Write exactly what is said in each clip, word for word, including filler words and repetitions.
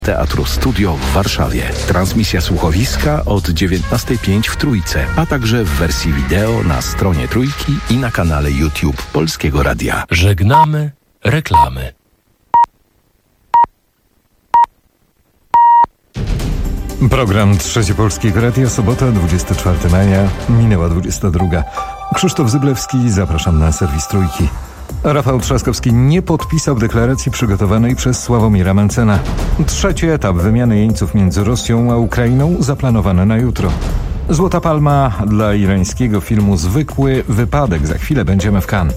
Teatru Studio w Warszawie. Transmisja słuchowiska od dziewiętnastej pięć w Trójce, a także w wersji wideo na stronie Trójki i na kanale YouTube Polskiego Radia. Żegnamy reklamy. Program Trzecie Polskiego Radia, sobota, dwudziestego czwartego maja, minęła dwudziesta druga. Krzysztof Zyblewski, zapraszam na serwis Trójki. Rafał Trzaskowski nie podpisał deklaracji przygotowanej przez Sławomira Mentzena. Trzeci etap wymiany jeńców między Rosją a Ukrainą zaplanowany na jutro. Złota Palma dla irańskiego filmu Zwykły Wypadek. Za chwilę będziemy w Cannes.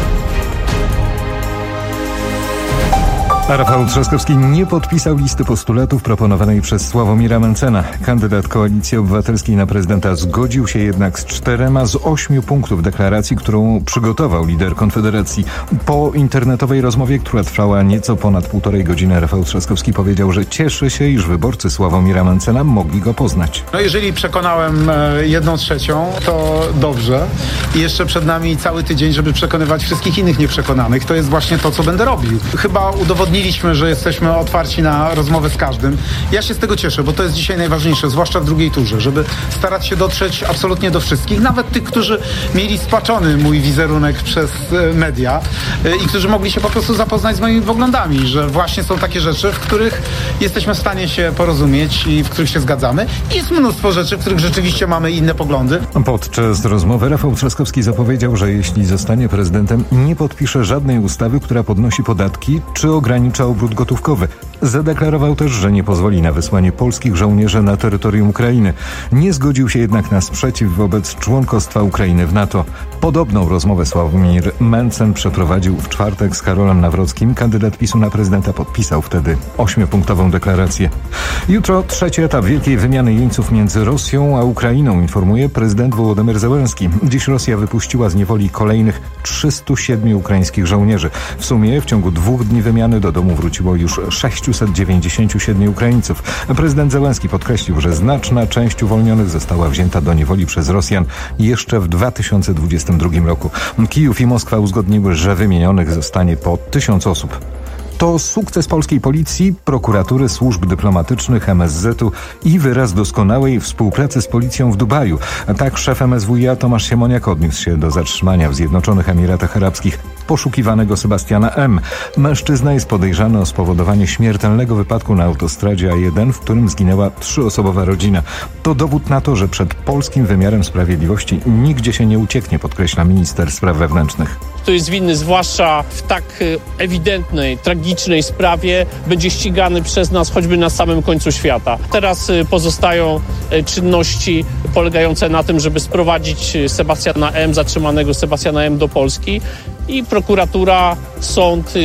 A Rafał Trzaskowski nie podpisał listy postulatów proponowanej przez Sławomira Mentzena. Kandydat Koalicji Obywatelskiej na prezydenta zgodził się jednak z czterema z ośmiu punktów deklaracji, którą przygotował lider Konfederacji. Po internetowej rozmowie, która trwała nieco ponad półtorej godziny, Rafał Trzaskowski powiedział, że cieszy się, iż wyborcy Sławomira Mentzena mogli go poznać. No jeżeli przekonałem jedną trzecią, to dobrze. I jeszcze przed nami cały tydzień, żeby przekonywać wszystkich innych nieprzekonanych. To jest właśnie to, co będę robił. Chyba udowodniliśmy, że jesteśmy otwarci na rozmowę z każdym. Ja się z tego cieszę, bo to jest dzisiaj najważniejsze, zwłaszcza w drugiej turze, żeby starać się dotrzeć absolutnie do wszystkich, nawet tych, którzy mieli spaczony mój wizerunek przez media i którzy mogli się po prostu zapoznać z moimi poglądami, że właśnie są takie rzeczy, w których jesteśmy w stanie się porozumieć i w których się zgadzamy. I jest mnóstwo rzeczy, w których rzeczywiście mamy inne poglądy. Podczas rozmowy Rafał Trzaskowski zapowiedział, że jeśli zostanie prezydentem, nie podpisze żadnej ustawy, która podnosi podatki czy ogranicza obrót gotówkowy. Zadeklarował też, że nie pozwoli na wysłanie polskich żołnierzy na terytorium Ukrainy. Nie zgodził się jednak na sprzeciw wobec członkostwa Ukrainy w NATO. Podobną rozmowę Sławomir Mentzen przeprowadził w czwartek z Karolem Nawrockim. Kandydat PiSu na prezydenta podpisał wtedy ośmiopunktową deklarację. Jutro trzeci etap wielkiej wymiany jeńców między Rosją a Ukrainą, informuje prezydent Wołodymyr Zełenski. Dziś Rosja wypuściła z niewoli kolejnych trzystu siedmiu ukraińskich żołnierzy. W sumie w ciągu dwóch dni wymiany do domu wróciło już sześciuset dziewięćdziesięciu siedmiu Ukraińców. Prezydent Zełenski podkreślił, że znaczna część uwolnionych została wzięta do niewoli przez Rosjan jeszcze w dwa tysiące dwudziestym drugim roku. Kijów i Moskwa uzgodniły, że wymienionych zostanie po tysiąc osób. To sukces polskiej policji, prokuratury, służb dyplomatycznych, M S Z-u i wyraz doskonałej współpracy z policją w Dubaju. Tak szef M S W i a Tomasz Siemoniak odniósł się do zatrzymania w Zjednoczonych Emiratach Arabskich poszukiwanego Sebastiana M. Mężczyzna jest podejrzany o spowodowanie śmiertelnego wypadku na autostradzie A jeden, w którym zginęła trzyosobowa rodzina. To dowód na to, że przed polskim wymiarem sprawiedliwości nigdzie się nie ucieknie, podkreśla minister spraw wewnętrznych. Kto jest winny, zwłaszcza w tak ewidentnej, tragicznej sprawie, będzie ścigany przez nas choćby na samym końcu świata. Teraz pozostają czynności polegające na tym, żeby sprowadzić Sebastiana M., zatrzymanego Sebastiana M. do Polski. I prokuratura, sąd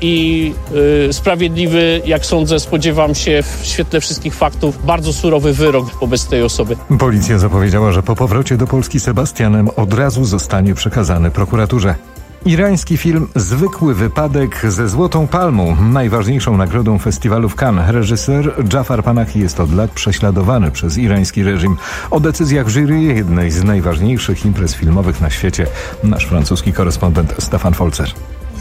i y, sprawiedliwy, jak sądzę, spodziewam się w świetle wszystkich faktów, bardzo surowy wyrok wobec tej osoby. Policja zapowiedziała, że po powrocie do Polski Sebastian M. od razu zostanie przekazany prokuraturze. Irański film Zwykły Wypadek ze Złotą Palmą, najważniejszą nagrodą festiwalu w Cannes. Reżyser Jafar Panahi jest od lat prześladowany przez irański reżim. O decyzjach jury jednej z najważniejszych imprez filmowych na świecie nasz francuski korespondent Stefan Folzer.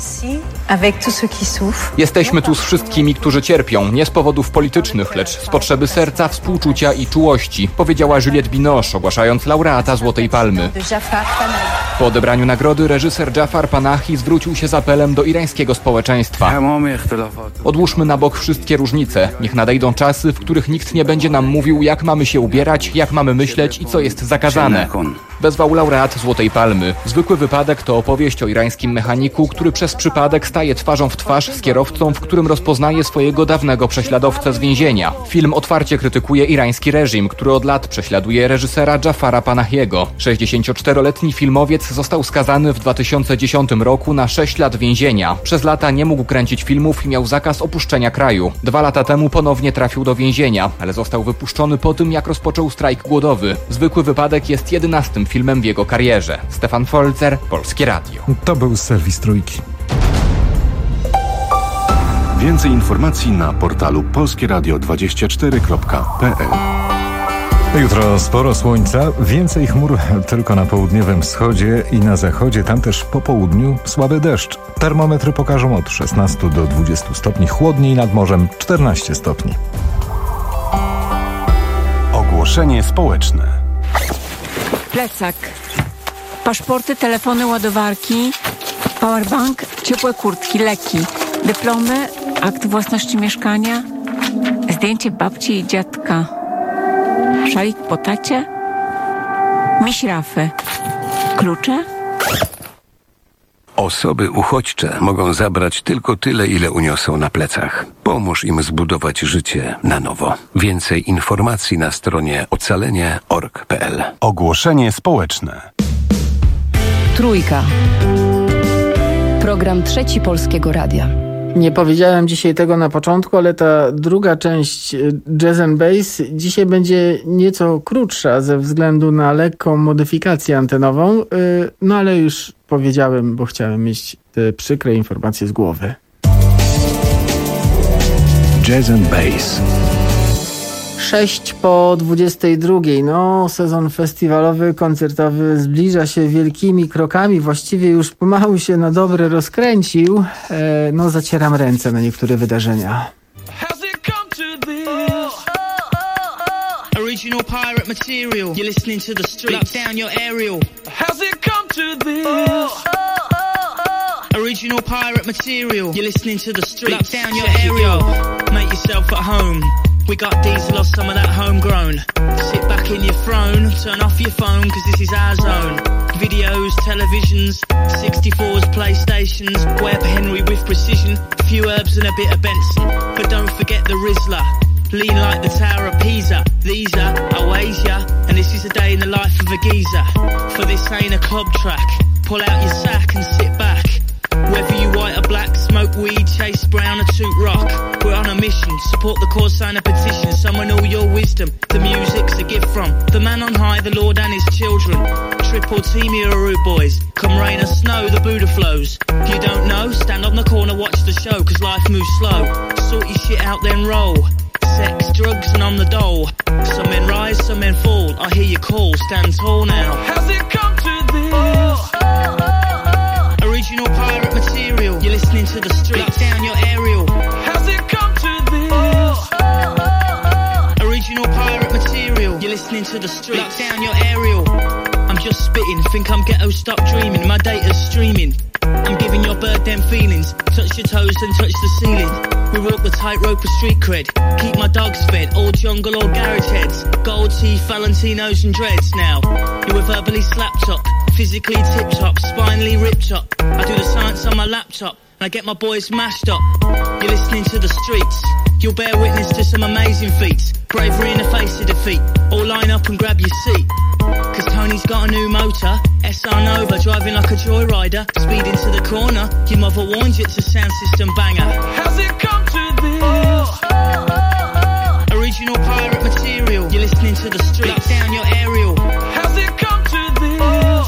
Jesteśmy tu z wszystkimi, którzy cierpią, nie z powodów politycznych, lecz z potrzeby serca, współczucia i czułości, powiedziała Juliette Binoche, ogłaszając laureata Złotej Palmy. Po odebraniu nagrody reżyser Jafar Panahi zwrócił się z apelem do irańskiego społeczeństwa. Odłóżmy na bok wszystkie różnice. Niech nadejdą czasy, w których nikt nie będzie nam mówił, jak mamy się ubierać, jak mamy myśleć i co jest zakazane. Wezwał laureat Złotej Palmy. Zwykły Wypadek to opowieść o irańskim mechaniku, który przez przypadek staje twarzą w twarz z kierowcą, w którym rozpoznaje swojego dawnego prześladowcę z więzienia. Film otwarcie krytykuje irański reżim, który od lat prześladuje reżysera Jafara Panahiego. sześćdziesięcioczteroletni filmowiec został skazany w dwa tysiące dziesiątym roku na sześć lat więzienia. Przez lata nie mógł kręcić filmów i miał zakaz opuszczenia kraju. Dwa lata temu ponownie trafił do więzienia, ale został wypuszczony po tym, jak rozpoczął strajk głodowy. Zwykły Wypadek jest jedenastym filmem w jego karierze. Stefan Folzer, Polskie Radio. To był serwis Trójki. Więcej informacji na portalu polskieradio dwadzieścia cztery kropka p l. Jutro sporo słońca, więcej chmur tylko na południowym wschodzie i na zachodzie, tam też po południu słaby deszcz. Termometry pokażą od szesnastu do dwudziestu stopni, chłodniej nad morzem czternaście stopni. Ogłoszenie społeczne. Plecak, paszporty, telefony, ładowarki, powerbank, ciepłe kurtki, leki, dyplomy, akt własności mieszkania, zdjęcie babci i dziadka, szalik po tacie, miś Rafy, klucze. Osoby uchodźcze mogą zabrać tylko tyle, ile uniosą na plecach. Pomóż im zbudować życie na nowo. Więcej informacji na stronie ocalenie kropka org kropka pe el. Ogłoszenie społeczne. Trójka. Program Trzeci Polskiego Radia. Nie powiedziałem dzisiaj tego na początku, ale ta druga część Jazz and Bass dzisiaj będzie nieco krótsza ze względu na lekką modyfikację antenową. No ale już powiedziałem, bo chciałem mieć te przykre informacje z głowy. Jazz and Bass. Sześć po dwudziestej drugiej. No, sezon festiwalowy, koncertowy zbliża się wielkimi krokami. Właściwie już pomału się na dobre rozkręcił. E, no, zacieram ręce na niektóre wydarzenia. Original pirate material. You're listening to the street. Lock down your aerial. How's it come to this? Original pirate material. You're listening to the street. Lock down your aerial. Make yourself at home. We got diesel or some of that homegrown. Sit back in your throne, turn off your phone, cause this is our zone. Videos, televisions, sixty-fours, PlayStations, Webb Henry with precision, a few herbs and a bit of Benson. But don't forget the Rizzler, lean like the Tower of Pisa. These are Oasia, and this is a day in the life of a geezer. For this ain't a club track, pull out your sack and sit back. Whether you white or black, smoke weed, chase brown or toot rock. We're on a mission, support the cause, sign a petition, summon all your wisdom. The music's a gift from the man on high, the Lord and his children. Triple team here, rude boys. Come rain or snow, the Buddha flows. You don't know? Stand on the corner, watch the show, cause life moves slow. Sort your shit out, then roll. Sex, drugs, and on the dole. Some men rise, some men fall. I hear you call, stand tall now. How's it come to this? Original pirate material. You're listening to the street. Lock down your aerial. How's it come to this? Original pirate material. You're listening to the street. Lock down your aerial. I'm just spitting. Think I'm ghetto, stop dreaming. My data's streaming. I'm giving your bird them feelings. Touch your toes and touch the ceiling. We walk the tightrope of street cred. Keep my dogs fed. All jungle or garage heads. Gold teeth, Valentinos and dreads now. You were verbally slapped up. Physically tip-top, spinally ripped up. I do the science on my laptop, and I get my boys mashed up. You're listening to the streets. You'll bear witness to some amazing feats. Bravery in the face of defeat. All line up and grab your seat. Cause Tony's got a new motor. S R Nova, driving like a joyrider. Speed into the corner. Your mother warned you it's a sound system banger. How's it come to this? Original pirate material. You're listening to the streets. Lock down your aerial. How's it come to this?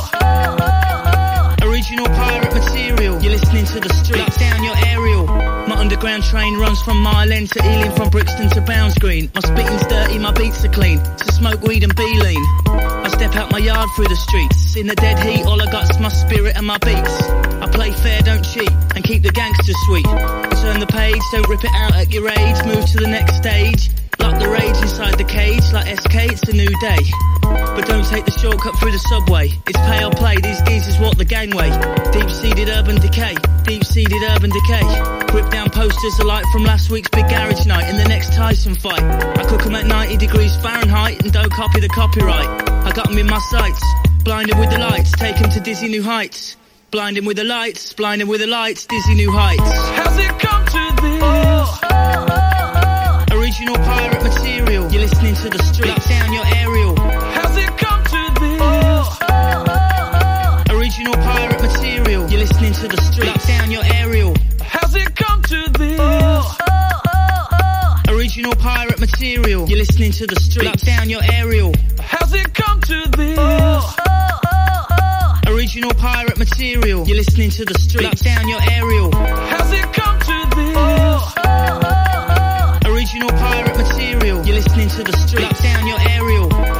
Original pirate material. You're listening to the streets. Lock down your aerial. My underground train runs from Mile End to Ealing, from Brixton to Bounds Green. My spitting's dirty, my beats are clean. So smoke weed and be lean. I step out my yard through the streets. In the dead heat, all I got's my spirit and my beats. I play fair, don't cheat, and keep the gangster sweet. Turn the page, don't rip it out at your age. Move to the next stage. Lock the rage inside the cage. Like S K, it's a new day. But don't take the shortcut through the subway. It's pay or play, these geezers walk the gangway. Deep-seated urban decay. Deep-seated urban decay. Rip down posters alike from last week's big garage night and the next Tyson fight. I cook 'em at ninety degrees Fahrenheit and don't copy the copyright. I got 'em in my sights. Blinded with the lights, take 'em to dizzy new heights. Blinding with the lights, blinding with the lights, dizzy new heights. How's it come to this? Original pirate material. You're listening to the streets. Lock down your aerial. How's it come to this? Original pirate material. You're listening to the streets. Lock down your aerial. How's it come to this? Original pirate material. You're listening to the streets. Lock down your aerial. How's it come to this? Original pirate material. You're listening to the streets. Lock down your aerial. How's it come to this? Original pirate material. You're listening to the streets. Lock down your aerial.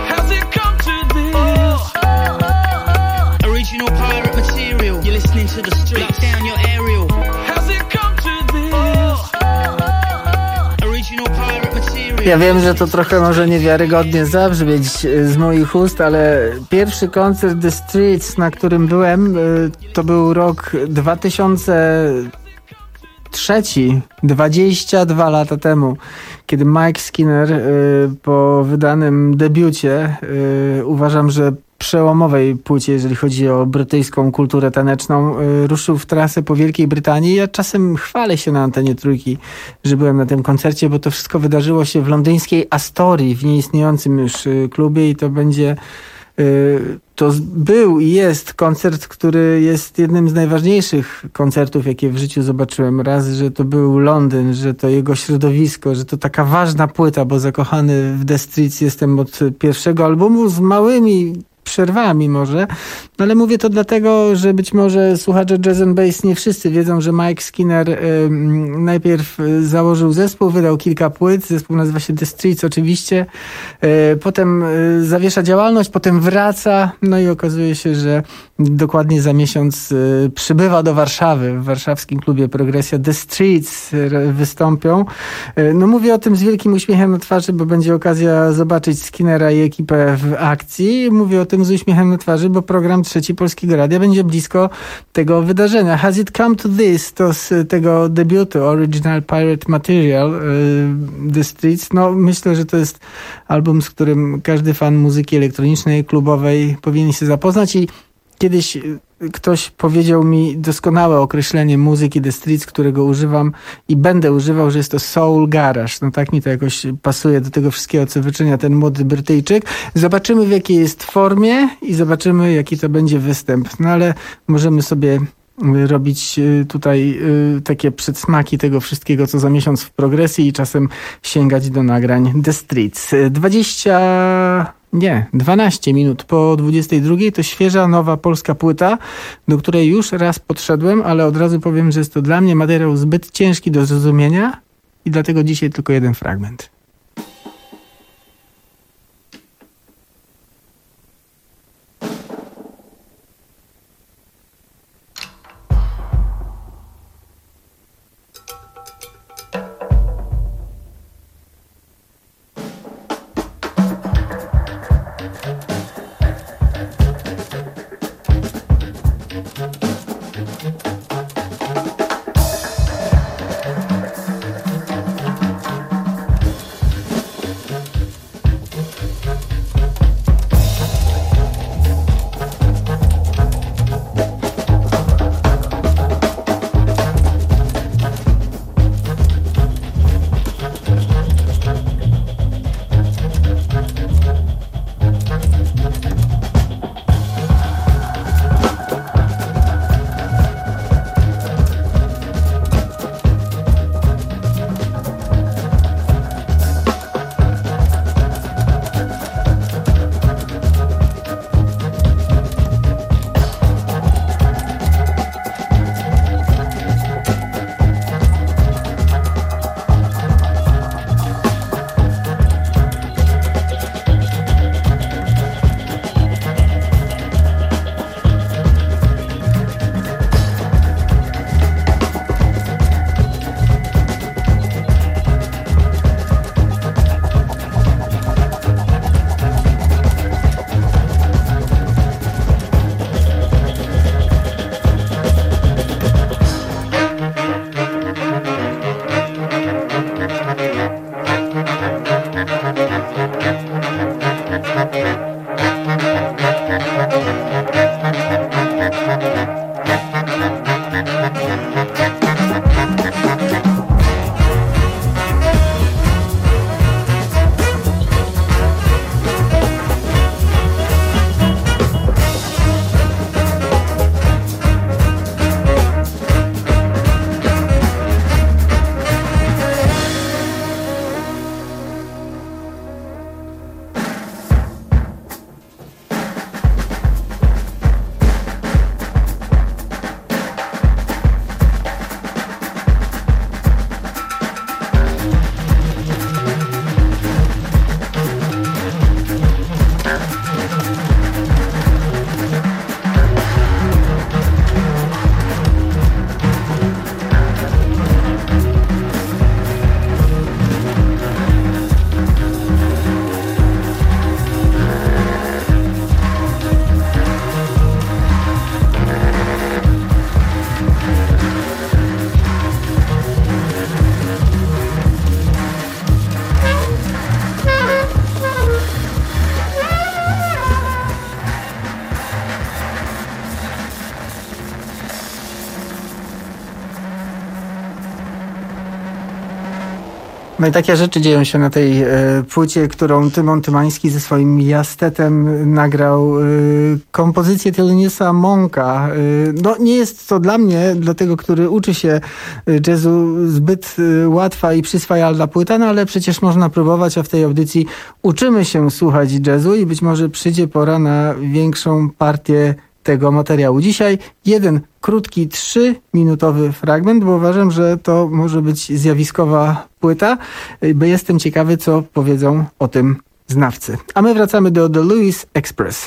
Ja wiem, że to trochę może niewiarygodnie zabrzmieć z moich ust, ale pierwszy koncert The Streets, na którym byłem, to był rok dwa tysiące trzeci, dwadzieścia dwa lata temu, kiedy Mike Skinner po wydanym debiucie, uważam, że przełomowej płycie, jeżeli chodzi o brytyjską kulturę taneczną, ruszył w trasę po Wielkiej Brytanii. Ja czasem chwalę się na antenie Trójki, że byłem na tym koncercie, bo to wszystko wydarzyło się w londyńskiej Astorii, w nieistniejącym już klubie i to będzie to był i jest koncert, który jest jednym z najważniejszych koncertów, jakie w życiu zobaczyłem. Raz, że to był Londyn, że to jego środowisko, że to taka ważna płyta, bo zakochany w The Streets jestem od pierwszego albumu z małymi przerwami może, no ale mówię to dlatego, że być może słuchacze Jazz and Bass nie wszyscy wiedzą, że Mike Skinner y, najpierw założył zespół, wydał kilka płyt, zespół nazywa się The Streets oczywiście, y, potem y, zawiesza działalność, potem wraca, no i okazuje się, że dokładnie za miesiąc y, przybywa do Warszawy, w warszawskim klubie Progresja The Streets y, wystąpią. Y, no mówię o tym z wielkim uśmiechem na twarzy, bo będzie okazja zobaczyć Skinnera i ekipę w akcji. Mówię o tym z uśmiechem na twarzy, bo program Trzeci Polskiego Radia będzie blisko tego wydarzenia. Has It Come to This? To z tego debiutu Original Pirate Material y, The Streets. No myślę, że to jest album, z którym każdy fan muzyki elektronicznej, klubowej powinien się zapoznać i kiedyś ktoś powiedział mi doskonałe określenie muzyki The Streets, którego używam i będę używał, że jest to soul garage. No tak mi to jakoś pasuje do tego wszystkiego, co wyczynia ten młody Brytyjczyk. Zobaczymy, w jakiej jest formie i zobaczymy, jaki to będzie występ. No ale możemy sobie robić tutaj takie przedsmaki tego wszystkiego, co za miesiąc w progresji i czasem sięgać do nagrań The Streets. dwadzieścia... Nie, dwanaście minut po dwudziestej drugiej to świeża, nowa polska płyta, do której już raz podszedłem, ale od razu powiem, że jest to dla mnie materiał zbyt ciężki do zrozumienia i dlatego dzisiaj tylko jeden fragment. No i takie rzeczy dzieją się na tej e, płycie, którą Tymon Tymański ze swoim jastetem nagrał. E, kompozycję Theloniousa Monka. E, no nie jest to dla mnie, dla tego, który uczy się jazzu, zbyt e, łatwa i przyswajalna płyta, no ale przecież można próbować, a w tej audycji uczymy się słuchać jazzu i być może przyjdzie pora na większą partię tego materiału. Dzisiaj jeden krótki, trzyminutowy fragment, bo uważam, że to może być zjawiskowa płyta, bo jestem ciekawy, co powiedzą o tym znawcy. A my wracamy do The Louis Express.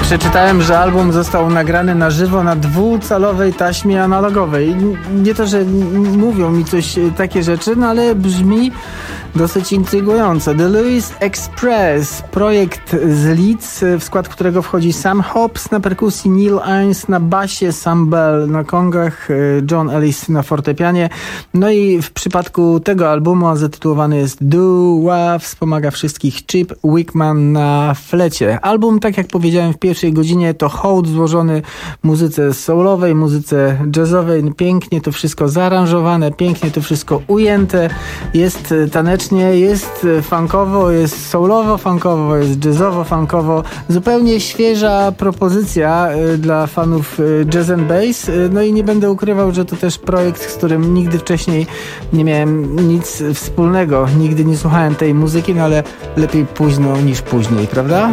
przeczytałem, że album został nagrany na żywo na dwucalowej taśmie analogowej. Nie to, że mówią mi coś takie rzeczy, no ale brzmi dosyć intrygująco. The Louis Express, projekt z Leeds, w skład którego wchodzi Sam Hobbs na perkusji, Neil Innes na basie, Sam Bell na kongach, John Ellis na fortepianie. No i w przypadku tego albumu zatytułowany jest Doo-Wah, wspomaga wszystkich Chip Wickman na flecie. Album, tak jak powiedziałem w pierwszej godzinie, to hołd złożony muzyce soulowej, muzyce jazzowej. Pięknie to wszystko zaaranżowane, pięknie to wszystko ujęte. Jest tanecznie, jest funkowo, jest soulowo funkowo, jest jazzowo funkowo. Zupełnie świeża propozycja dla fanów jazz and bass. No i nie będę ukrywał, że to też projekt, z którym nigdy wcześniej nie miałem nic wspólnego. Nigdy nie słuchałem tej muzyki, no ale lepiej późno niż później, prawda?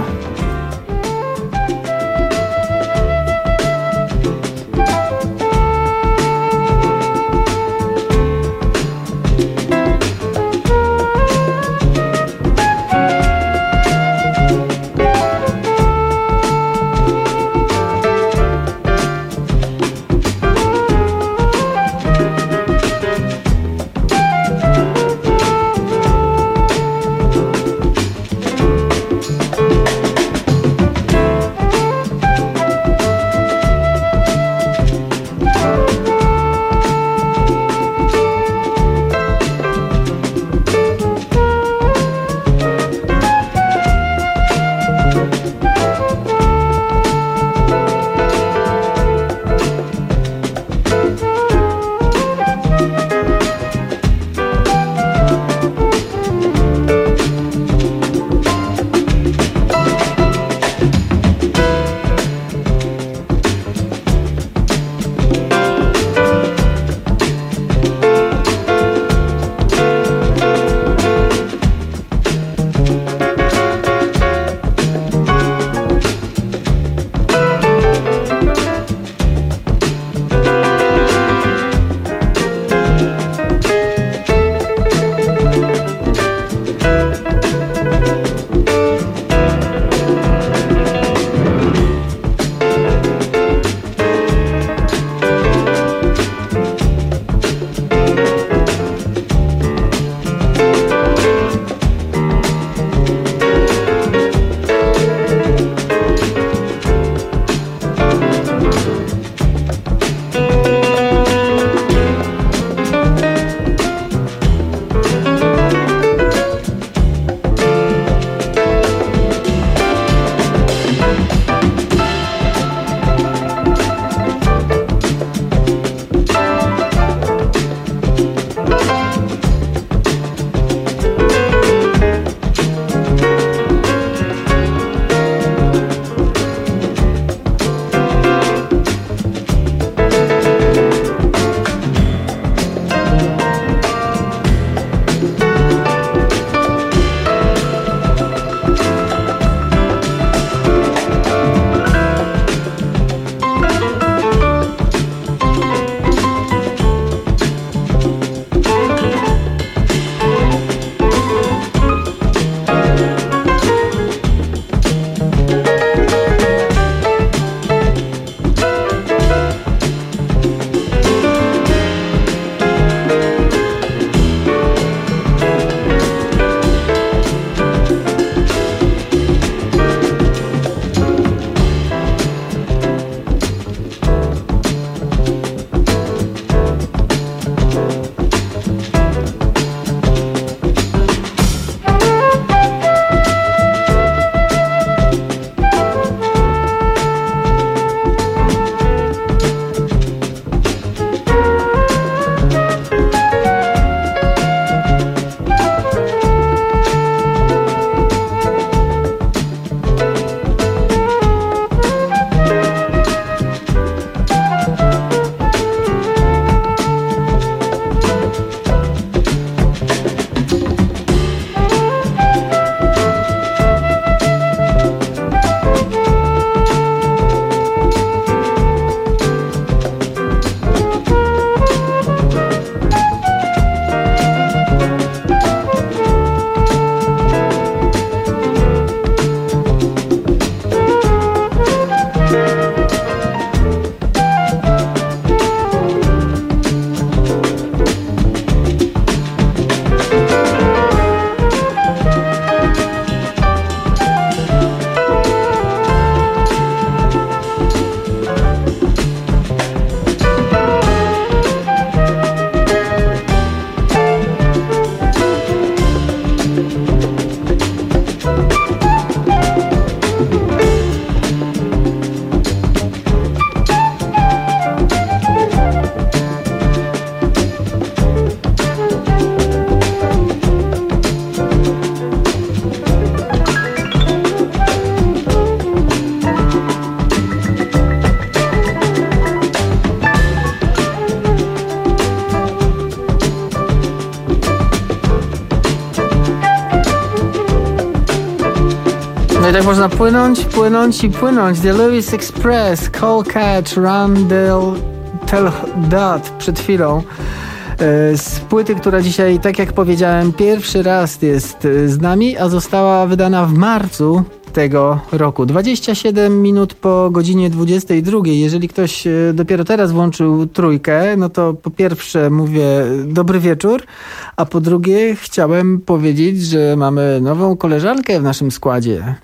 No i tak można płynąć, płynąć i płynąć. The Lewis Express, Cole Catch, Randall Tell That przed chwilą. Z płyty, która dzisiaj, tak jak powiedziałem, pierwszy raz jest z nami, a została wydana w marcu tego roku. dwadzieścia siedem minut po godzinie dwudziestej drugiej. Jeżeli ktoś dopiero teraz włączył trójkę, no to po pierwsze mówię dobry wieczór, a po drugie chciałem powiedzieć, że mamy nową koleżankę w naszym składzie.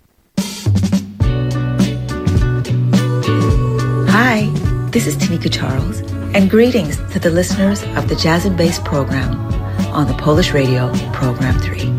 Hi, this is Tanika Charles, and greetings to the listeners of the Jazz and Bass program on the Polish Radio Program three.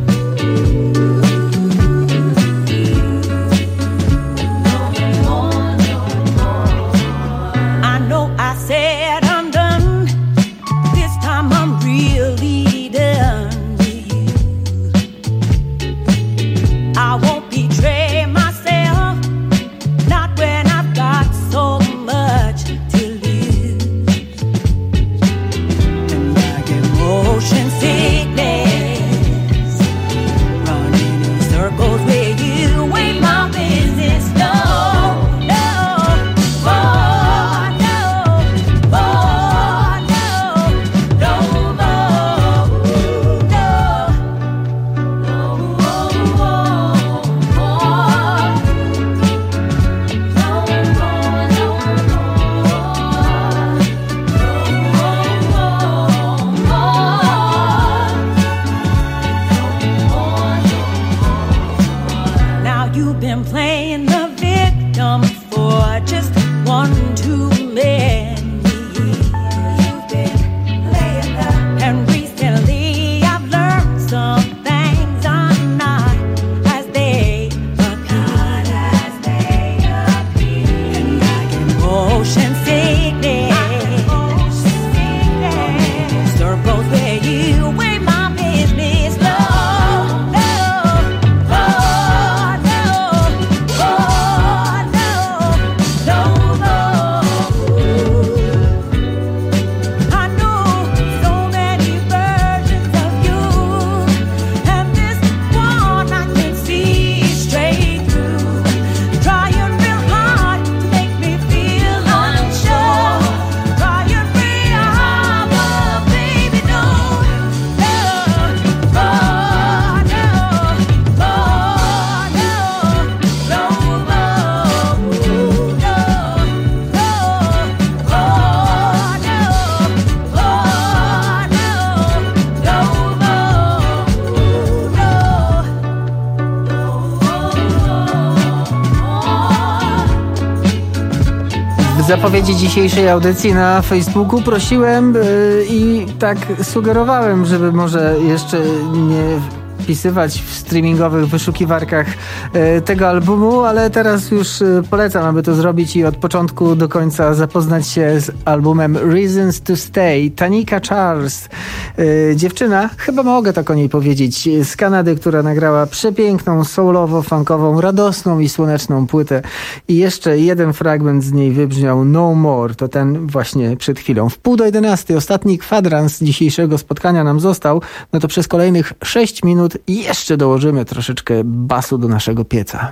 W zapowiedzi dzisiejszej audycji na Facebooku prosiłem yy, i tak sugerowałem, żeby może jeszcze nie wpisywać w streamingowych wyszukiwarkach e, tego albumu, ale teraz już e, polecam, aby to zrobić i od początku do końca zapoznać się z albumem Reasons to Stay. Tanika Charles, e, dziewczyna, chyba mogę tak o niej powiedzieć, z Kanady, która nagrała przepiękną, soulowo-funkową, radosną i słoneczną płytę. I jeszcze jeden fragment z niej wybrzmiał No More, to ten właśnie przed chwilą. W pół do jedenastej ostatni kwadrans dzisiejszego spotkania nam został, no to przez kolejnych sześć minut i jeszcze dołożymy troszeczkę basu do naszego pieca.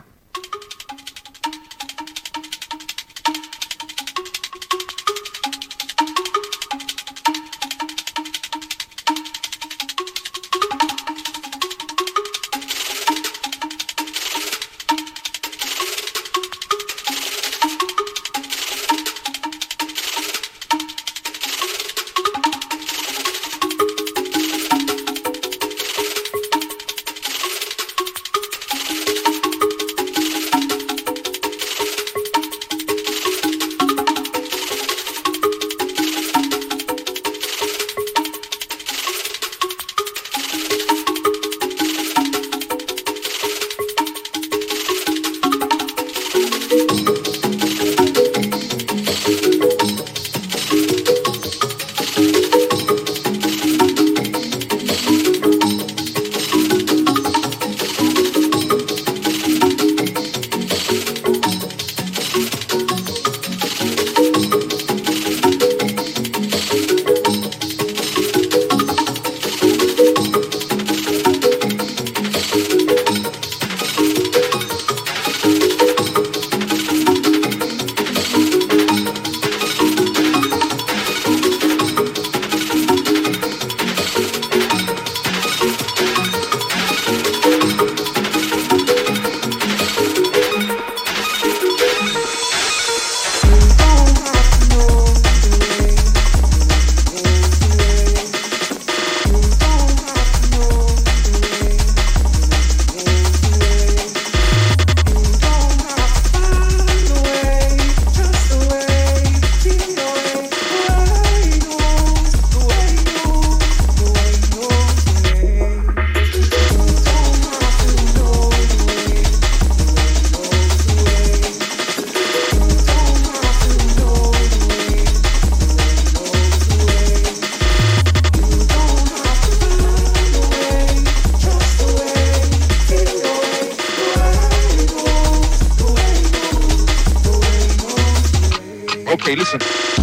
Okay, listen.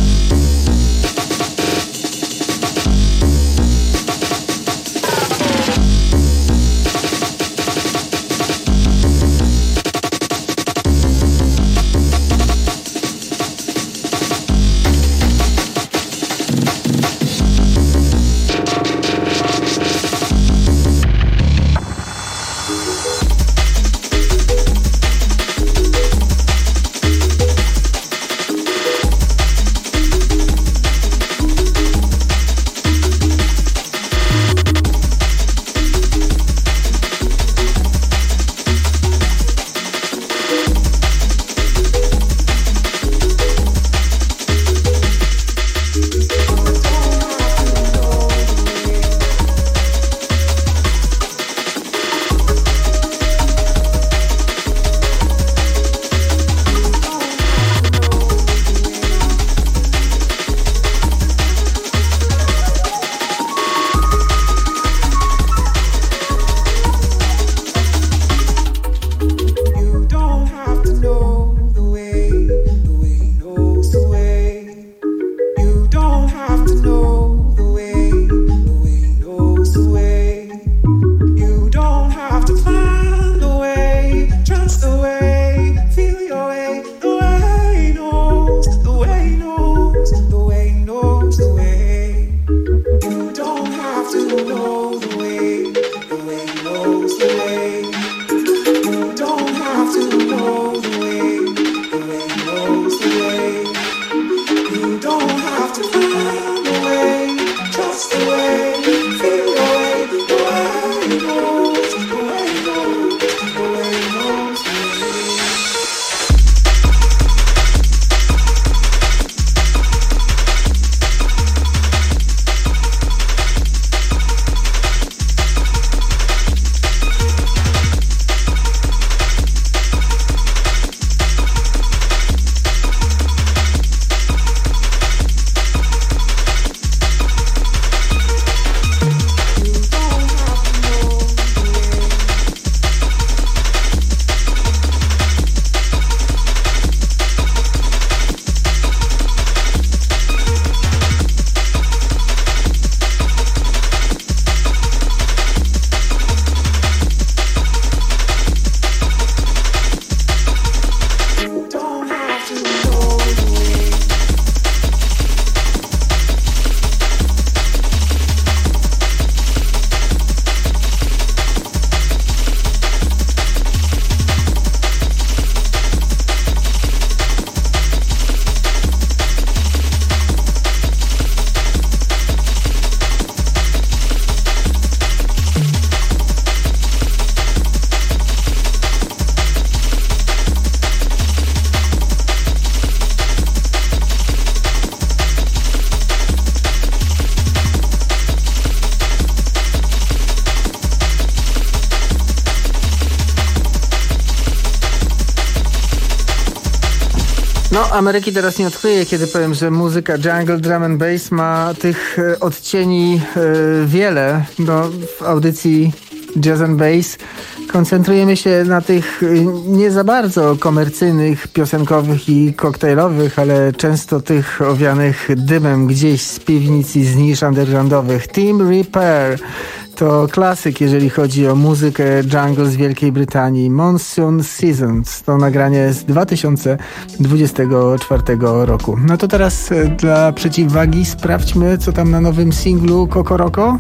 No, Ameryki teraz nie odkryję, kiedy powiem, że muzyka jungle, drum and bass ma tych e, odcieni e, wiele. No, w audycji Jazz and Bass koncentrujemy się na tych nie za bardzo komercyjnych, piosenkowych i koktajlowych, ale często tych owianych dymem gdzieś z piwnic i z nisz undergroundowych. Team Repair to klasyk, jeżeli chodzi o muzykę jungle z Wielkiej Brytanii. Monsoon Seasons to nagranie z dwa tysiące dwudziestego czwartego roku. No to teraz dla przeciwwagi sprawdźmy, co tam na nowym singlu Kokoroko.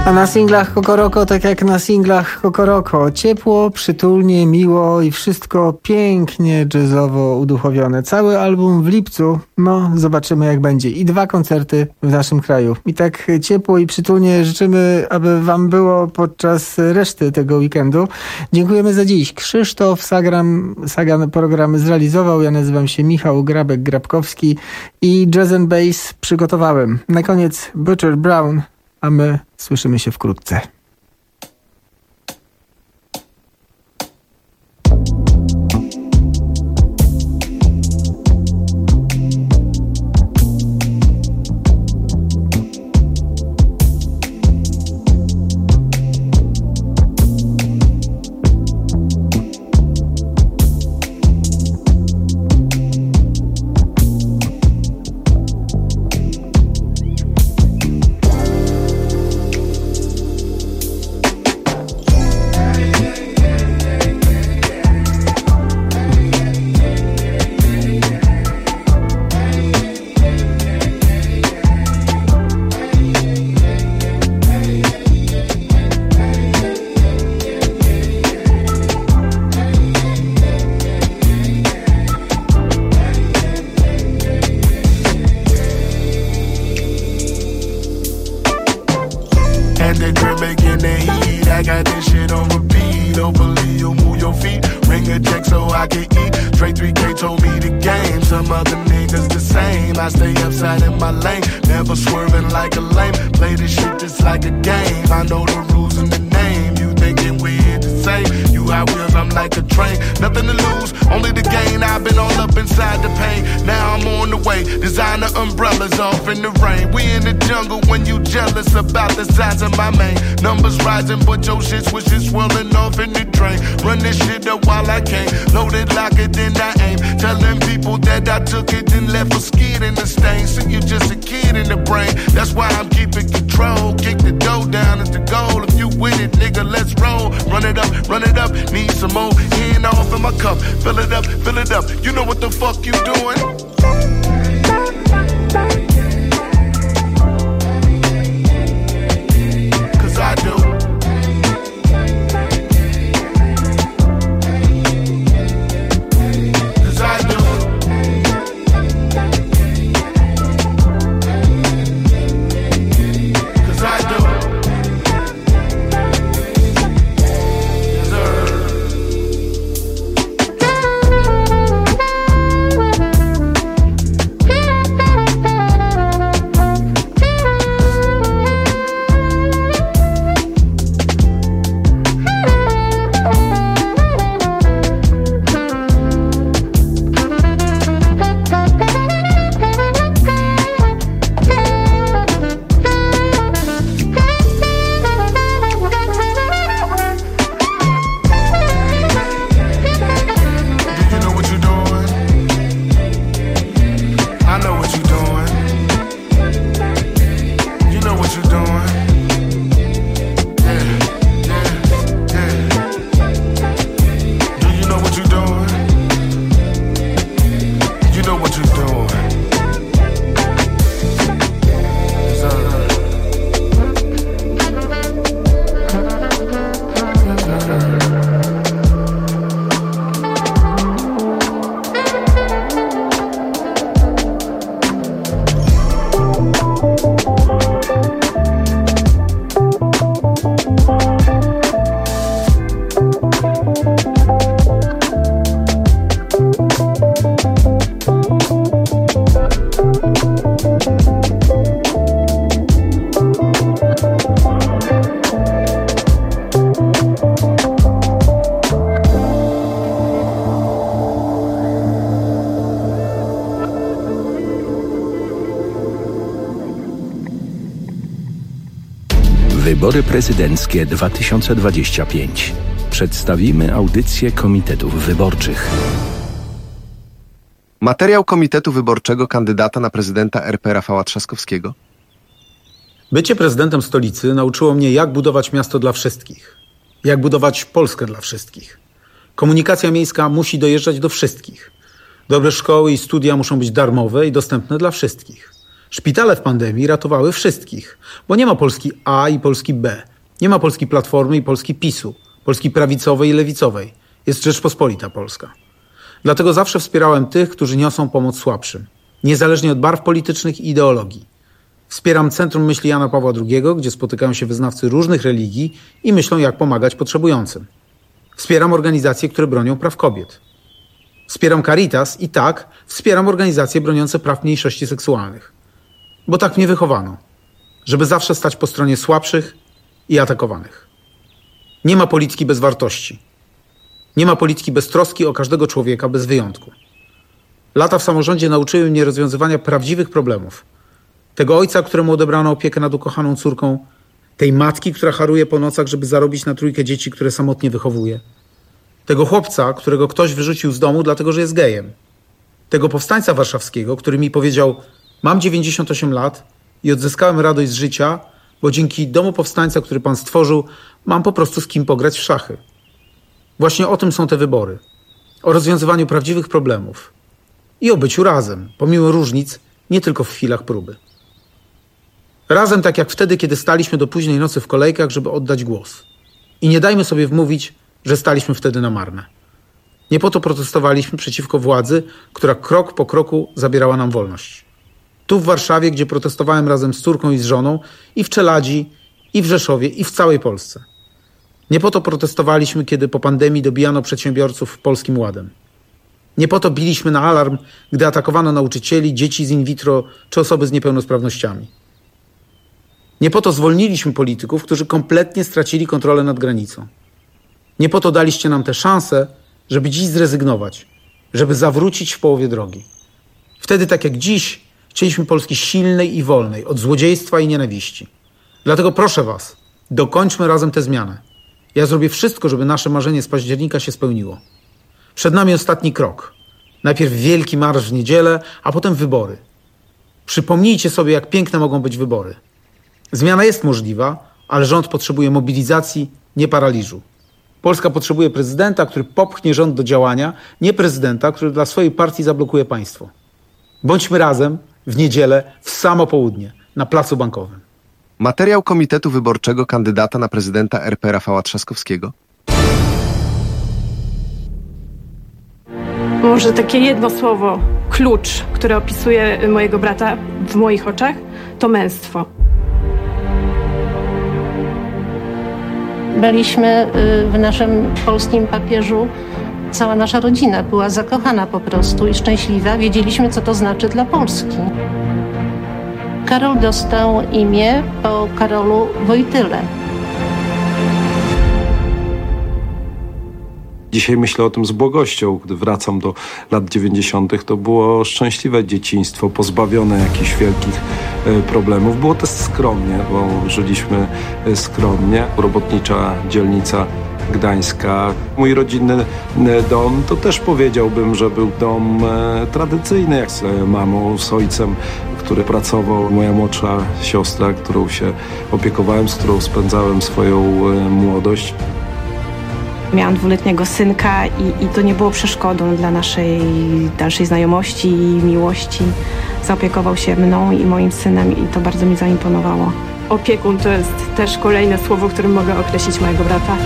A na singlach Kokoroko, tak jak na singlach Kokoroko, ciepło, przytulnie, miło i wszystko pięknie jazzowo uduchowione. Cały album w lipcu, no zobaczymy jak będzie. I dwa koncerty w naszym kraju. I tak ciepło i przytulnie życzymy, aby wam było podczas reszty tego weekendu. Dziękujemy za dziś. Krzysztof Sagan, Sagan program zrealizował. Ja nazywam się Michał Grabek-Grabkowski i Jazz and Bass przygotowałem. Na koniec Butcher Brown, a my słyszymy się wkrótce. But your shit switches swelling off in the drain. Run this shit up while I can. Load it, lock it, then I aim. Telling people that I took it and left a skid in the stain. See, you just a kid in the brain. That's why I'm keeping control. Kick the dough down is the goal. If you with it, nigga, let's roll. Run it up, run it up. Need some more. Hand off in my cup. Fill it up, fill it up. You know what the fuck you doing? Cause I do. Wybory prezydenckie dwa tysiące dwadzieścia pięć. Przedstawimy audycję komitetów wyborczych. Materiał Komitetu Wyborczego kandydata na prezydenta R P Rafała Trzaskowskiego. Bycie prezydentem stolicy nauczyło mnie, jak budować miasto dla wszystkich. Jak budować Polskę dla wszystkich. Komunikacja miejska musi dojeżdżać do wszystkich. Dobre szkoły i studia muszą być darmowe i dostępne dla wszystkich. Szpitale w pandemii ratowały wszystkich, bo nie ma Polski A i Polski B. Nie ma Polski Platformy i Polski PiSu, Polski prawicowej i lewicowej. Jest Rzeczpospolita Polska. Dlatego zawsze wspierałem tych, którzy niosą pomoc słabszym, niezależnie od barw politycznych i ideologii. Wspieram Centrum Myśli Jana Pawła drugiego, gdzie spotykają się wyznawcy różnych religii i myślą, jak pomagać potrzebującym. Wspieram organizacje, które bronią praw kobiet. Wspieram Caritas i tak, wspieram organizacje broniące praw mniejszości seksualnych. Bo tak mnie wychowano, żeby zawsze stać po stronie słabszych i atakowanych. Nie ma polityki bez wartości. Nie ma polityki bez troski o każdego człowieka, bez wyjątku. Lata w samorządzie nauczyły mnie rozwiązywania prawdziwych problemów. Tego ojca, któremu odebrano opiekę nad ukochaną córką, tej matki, która haruje po nocach, żeby zarobić na trójkę dzieci, które samotnie wychowuje. Tego chłopca, którego ktoś wyrzucił z domu, dlatego że jest gejem. Tego powstańca warszawskiego, który mi powiedział: mam dziewięćdziesiąt osiem lat i odzyskałem radość z życia, bo dzięki domu powstańca, który pan stworzył, mam po prostu z kim pograć w szachy. Właśnie o tym są te wybory. O rozwiązywaniu prawdziwych problemów. I o byciu razem, pomimo różnic, nie tylko w chwilach próby. Razem tak jak wtedy, kiedy staliśmy do późnej nocy w kolejkach, żeby oddać głos. I nie dajmy sobie wmówić, że staliśmy wtedy na marne. Nie po to protestowaliśmy przeciwko władzy, która krok po kroku zabierała nam wolność. Tu w Warszawie, gdzie protestowałem razem z córką i z żoną, i w Czeladzi, i w Rzeszowie, i w całej Polsce. Nie po to protestowaliśmy, kiedy po pandemii dobijano przedsiębiorców Polskim Ładem. Nie po to biliśmy na alarm, gdy atakowano nauczycieli, dzieci z in vitro czy osoby z niepełnosprawnościami. Nie po to zwolniliśmy polityków, którzy kompletnie stracili kontrolę nad granicą. Nie po to daliście nam tę szansę, żeby dziś zrezygnować, żeby zawrócić w połowie drogi. Wtedy, tak jak dziś, chcieliśmy Polski silnej i wolnej, od złodziejstwa i nienawiści. Dlatego proszę was, dokończmy razem tę zmianę. Ja zrobię wszystko, żeby nasze marzenie z października się spełniło. Przed nami ostatni krok. Najpierw wielki marsz w niedzielę, a potem wybory. Przypomnijcie sobie, jak piękne mogą być wybory. Zmiana jest możliwa, ale rząd potrzebuje mobilizacji, nie paraliżu. Polska potrzebuje prezydenta, który popchnie rząd do działania, nie prezydenta, który dla swojej partii zablokuje państwo. Bądźmy razem w niedzielę w samo południe na Placu Bankowym. Materiał Komitetu Wyborczego kandydata na prezydenta R P Rafała Trzaskowskiego. Może takie jedno słowo, klucz, które opisuje mojego brata w moich oczach, to męstwo. Byliśmy w naszym polskim papieżu, cała nasza rodzina była zakochana po prostu i szczęśliwa. Wiedzieliśmy, co to znaczy dla Polski. Karol dostał imię po Karolu Wojtyle. Dzisiaj myślę o tym z błogością. Gdy wracam do lat dziewięćdziesiątych, to było szczęśliwe dzieciństwo, pozbawione jakichś wielkich problemów. Było też skromnie, bo żyliśmy skromnie. Robotnicza dzielnica gdańska. Mój rodzinny dom to też powiedziałbym, że był dom tradycyjny, jak z mamą, z ojcem, który pracował. Moja młodsza siostra, którą się opiekowałem, z którą spędzałem swoją młodość. Miałam dwuletniego synka i, i to nie było przeszkodą dla naszej dalszej znajomości i miłości. Zaopiekował się mną i moim synem i to bardzo mi zaimponowało. Opiekun to jest też kolejne słowo, którym mogę określić mojego brata.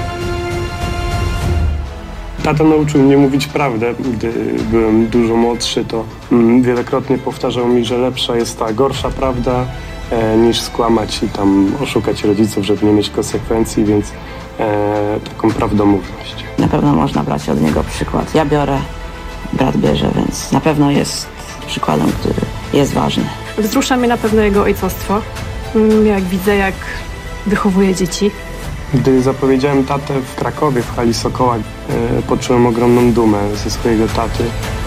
Tata nauczył mnie mówić prawdę. Gdy byłem dużo młodszy, to mm, wielokrotnie powtarzał mi, że lepsza jest ta gorsza prawda e, niż skłamać i tam oszukać rodziców, żeby nie mieć konsekwencji, więc e, taką prawdomówność. Na pewno można brać od niego przykład. Ja biorę, brat bierze, więc na pewno jest przykładem, który jest ważny. Wzrusza mnie na pewno jego ojcostwo. Jak widzę, jak wychowuje dzieci. Gdy zapowiedziałem tatę w Krakowie, w hali Sokoła, e, poczułem ogromną dumę ze swojego taty.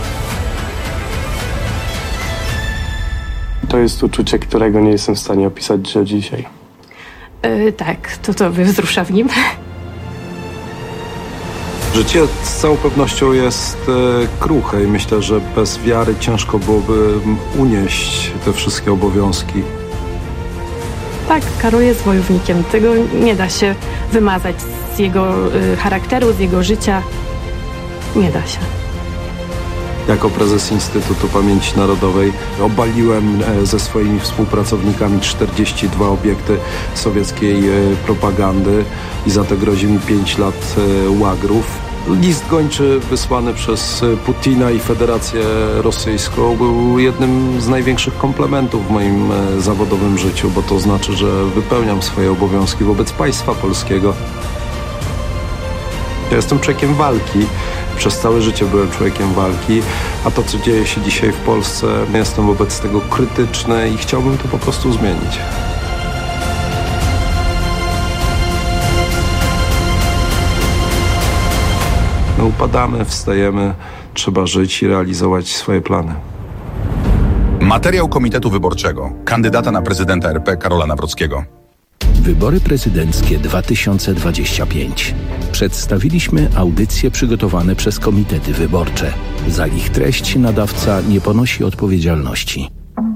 To jest uczucie, którego nie jestem w stanie opisać do dzisiaj. Yy, tak, to to wzrusza w nim. Życie z całą pewnością jest e, kruche i myślę, że bez wiary ciężko byłoby unieść te wszystkie obowiązki. Tak, Karol jest wojownikiem. Tego nie da się wymazać z jego y, charakteru, z jego życia. Nie da się. jako prezes Instytutu Pamięci Narodowej. Obaliłem ze swoimi współpracownikami czterdzieści dwa obiekty sowieckiej propagandy i za to grozi mi pięć lat łagrów. List gończy wysłany przez Putina i Federację Rosyjską był jednym z największych komplementów w moim zawodowym życiu, bo to znaczy, że wypełniam swoje obowiązki wobec państwa polskiego. Ja jestem człowiekiem walki. Przez całe życie byłem człowiekiem walki, a to, co dzieje się dzisiaj w Polsce, jestem wobec tego krytyczny i chciałbym to po prostu zmienić. My upadamy, wstajemy, trzeba żyć i realizować swoje plany. Materiał Komitetu Wyborczego kandydata na prezydenta R P Karola Nawrockiego. Wybory prezydenckie dwa tysiące dwudziesty piąty. Przedstawiliśmy audycje przygotowane przez komitety wyborcze. Za ich treść nadawca nie ponosi odpowiedzialności.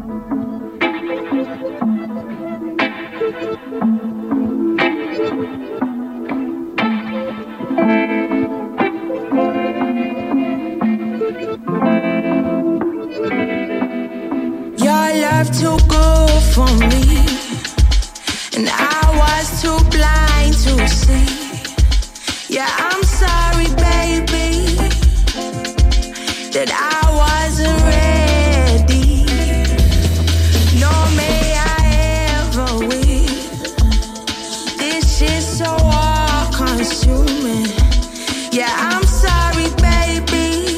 Your love too good for me, and I was too blind to see. Yeah, I'm sorry, baby, that I wasn't ready. Nor may I ever will. This shit's so all-consuming. Yeah, I'm sorry, baby,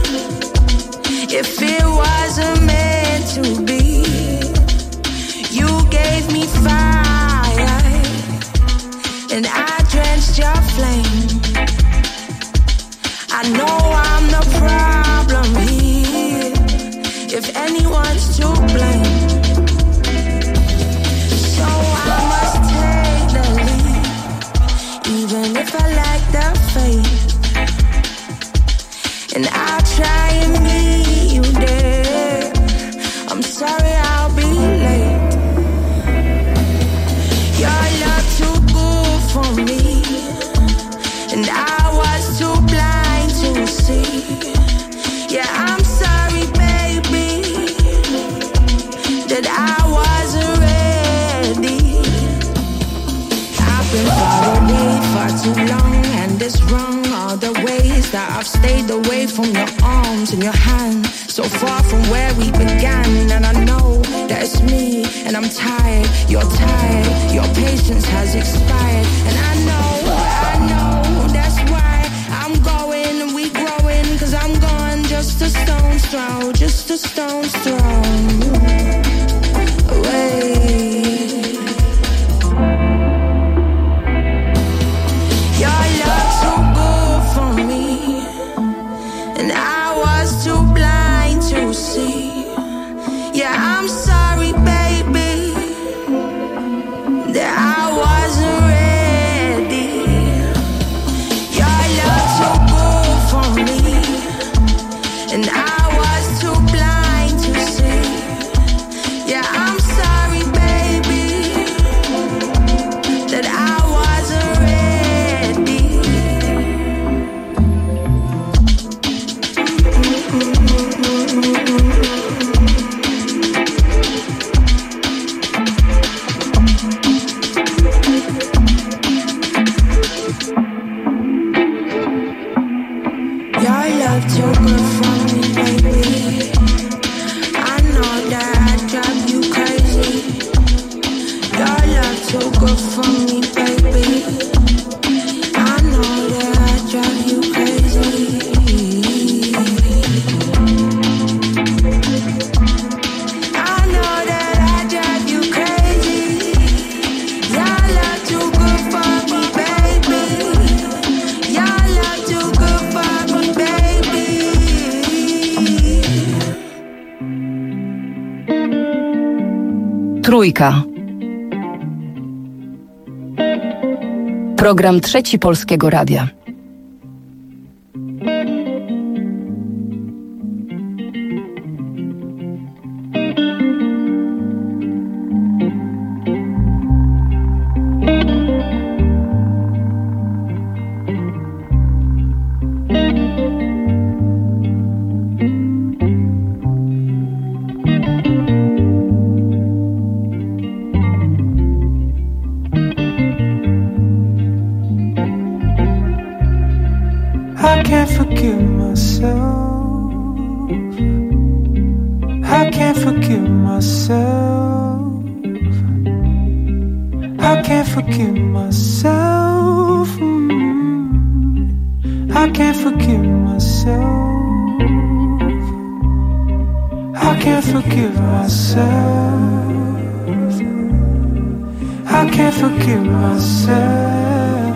if it wasn't meant to be. You gave me fire, and I drenched your flame. I know I'm the problem here, if anyone's to blame. So I must take the lead, even if I lack the faith. And I'll try and meet you there. I'm sorry I'll be late. Your love too good for me, and I was too blind to see. Yeah, I'm sorry, baby, that I wasn't ready. I've been far away for too long, and it's wrong all the ways that I've stayed away from your arms and your hand, so far from where we began. And I know that it's me, and I'm tired, you're tired, your patience has expired. And I know, I know, that's why I'm going and we growing, cause I'm gone just a stone's throw, just a stone's throw away. Your love too good for me, and I was too blind to see. Yeah, I'm sorry, baby, that I wasn't ready. Your love too good for me, and I was too blind to see. Yeah, I'm sorry, baby, that I wasn't ready. Your love too good for me, baby. I know that I drive you crazy. Your love too good for me, baby. I know that I drive you crazy. I know that I drive you crazy. Your love too good for me, baby. Your love too good for me, baby. Trójka. Program Trzeci Polskiego Radia. forgive myself. I can't forgive myself. I can't forgive myself. Mm. I can't forgive myself. I can't forgive myself. I can't forgive myself.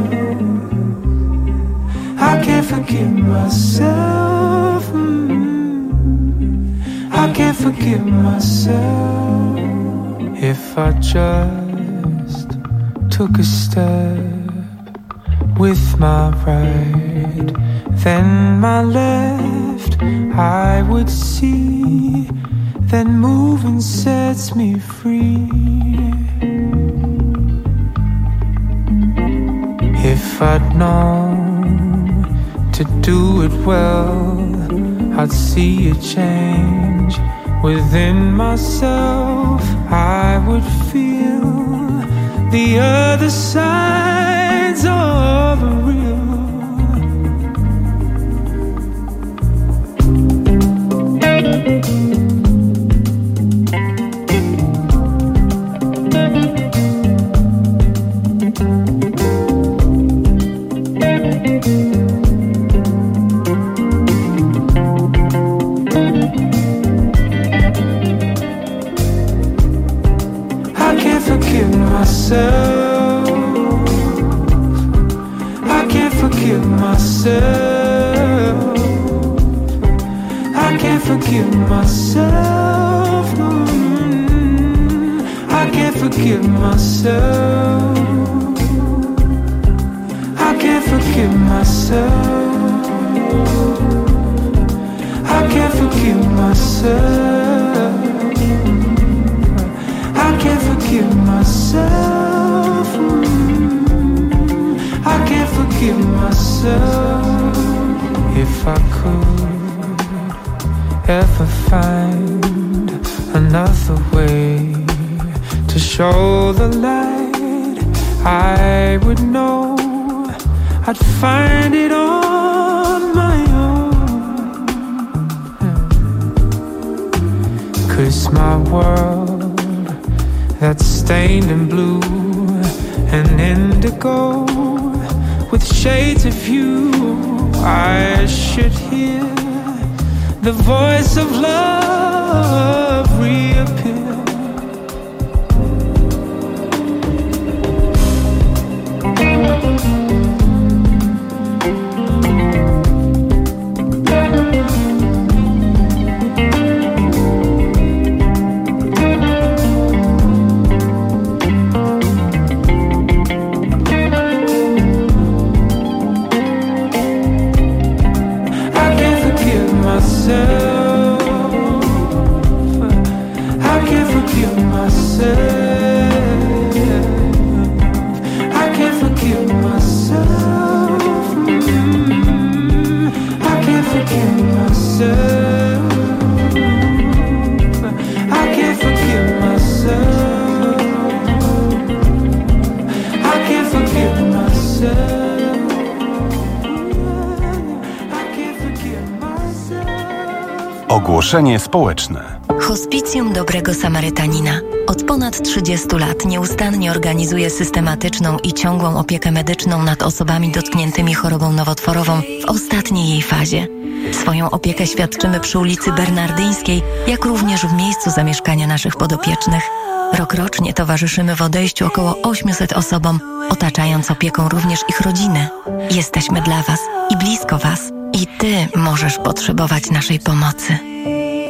I can't forgive myself. Mm. I can't forgive myself. If I just took a step with my right, then my left I would see, then moving sets me free. If I'd known to do it well, I'd see a change within myself. I would feel the other sides of a real. I can't forgive myself. I can't forgive myself. Mm. I can't forgive myself. I can't forgive myself. I can't forgive myself. I can't forgive myself. Mm. I can't forgive myself. If I could ever find another way to show the light, I would know I'd find it on my own. 'Cause my world, that's stained in blue and indigo with shades of you, I should hear the voice of love reappear. Ogłoszenie społeczne. Hospicjum Dobrego Samarytanina od ponad trzydziestu lat nieustannie organizuje systematyczną i ciągłą opiekę medyczną nad osobami dotkniętymi chorobą nowotworową w ostatniej jej fazie. Swoją opiekę świadczymy przy ulicy Bernardyńskiej, jak również w miejscu zamieszkania naszych podopiecznych. Rokrocznie towarzyszymy w odejściu około ośmiuset osobom, otaczając opieką również ich rodziny. Jesteśmy dla Was i blisko Was. I Ty możesz potrzebować naszej pomocy.